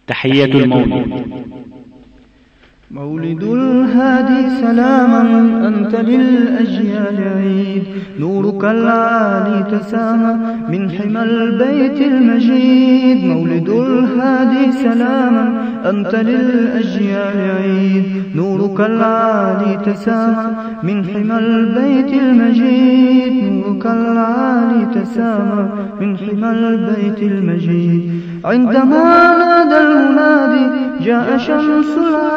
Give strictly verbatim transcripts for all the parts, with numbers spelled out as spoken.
تحية المولد. مولد الهادي سلاما أنت للأجيال عيد، نورك العالي تسامى من حمى البيت المجيد. مولد الهادي سلاما أنت للأجيال عيد، نورك العالي تسامى من حمى البيت المجيد. نورك العالي تسامى من حمى البيت المجيد. عندما نادى المنادي جاء شمس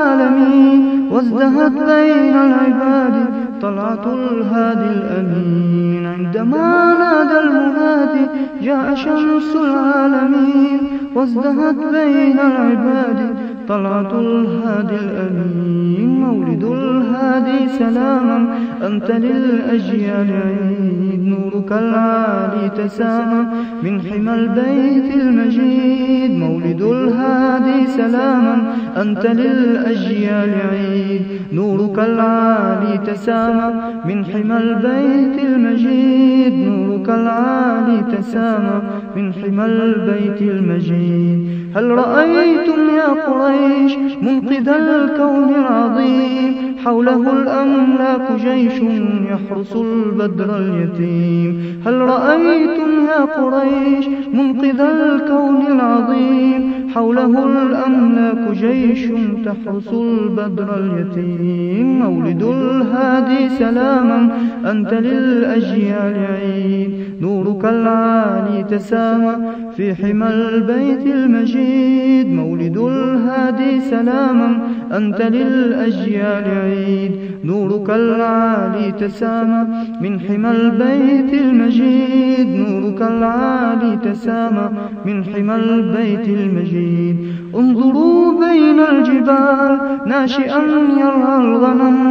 العالمين، وازدهت بين العباد طلعة الهادي الأمين. عندما نادى المنادي جاء شمس العالمين، وازدهت بين العباد طلعة الهادي الأمين. مولد الهادي سلاما أنت للأجيال عيد، نورك العالي تسامى من حمى البيت المجيد. مولد الهادي سلاما أنت للأجيال عيد، نورك العالي تسامى من حمى البيت المجيد. نورك العالي تسامى من حمى البيت المجيد. هل رأيتم يا قريش منقذ الكون العظيم، حوله الأملاك جيش يحرس البدر اليتيم. هل رأيتم يا قريش منقذ الكون العظيم، حوله الأملاك جيش تحرس البدر اليتيم. مولد الهادي سلاما أنت للأجيال عيد، نورك العالي تسامى في حمى البيت المجيد. مولد الهادي سلاما أنت للأجيال عيد، نورك العالي تسامى من حمى البيت المجيد. نورك العالي تسامى من حمى البيت المجيد. انظروا بين الجبال ناشئا يرعى الغنم،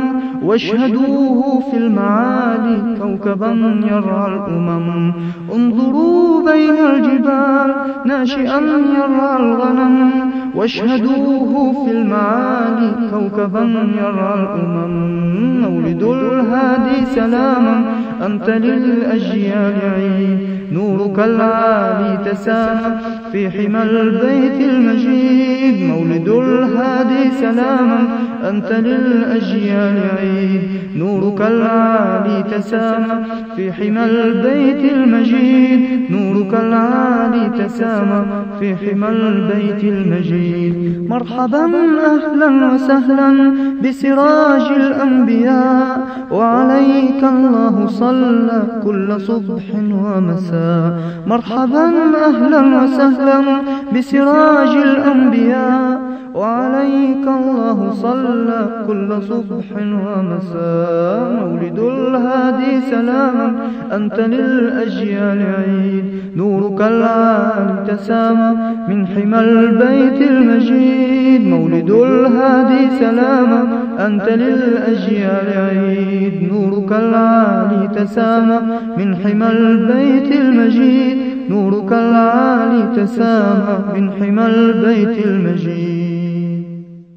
واشهدوه في المعالي كوكبا يرعى الأمم. انظروا بين الجبال ناشئا يرعى الغنم، واشهدوه في المعالي كوكبا يرعى الأمم. مولد الهادي سلاما أنت للأجيال عيد، نورك العالي تسامى في حمى البيت المجيد. مولد الهادي سلاما أنت للأجيال عيد، نورك العالي تسامى في حمى البيت المجيد. نورك العالي تسامى في حمى البيت المجيد. مرحبا أهلا وسهلا بسراج الأنبياء، وعليك الله صلى كل صبح ومساء. مرحبا أهلا وسهلا بسراج الأنبياء، وعليك الله صلى كل صبح ومساء. مولد الهادي سلاما أنت للأجيال عيد، نورك العالي تسامى من حمى البيت المجيد. مولد الهادي سلاما أنت للأجيال عيد، نورك العالي تسامى من حمى البيت المجيد. نورك العالي تسامى من حمى البيت المجيد.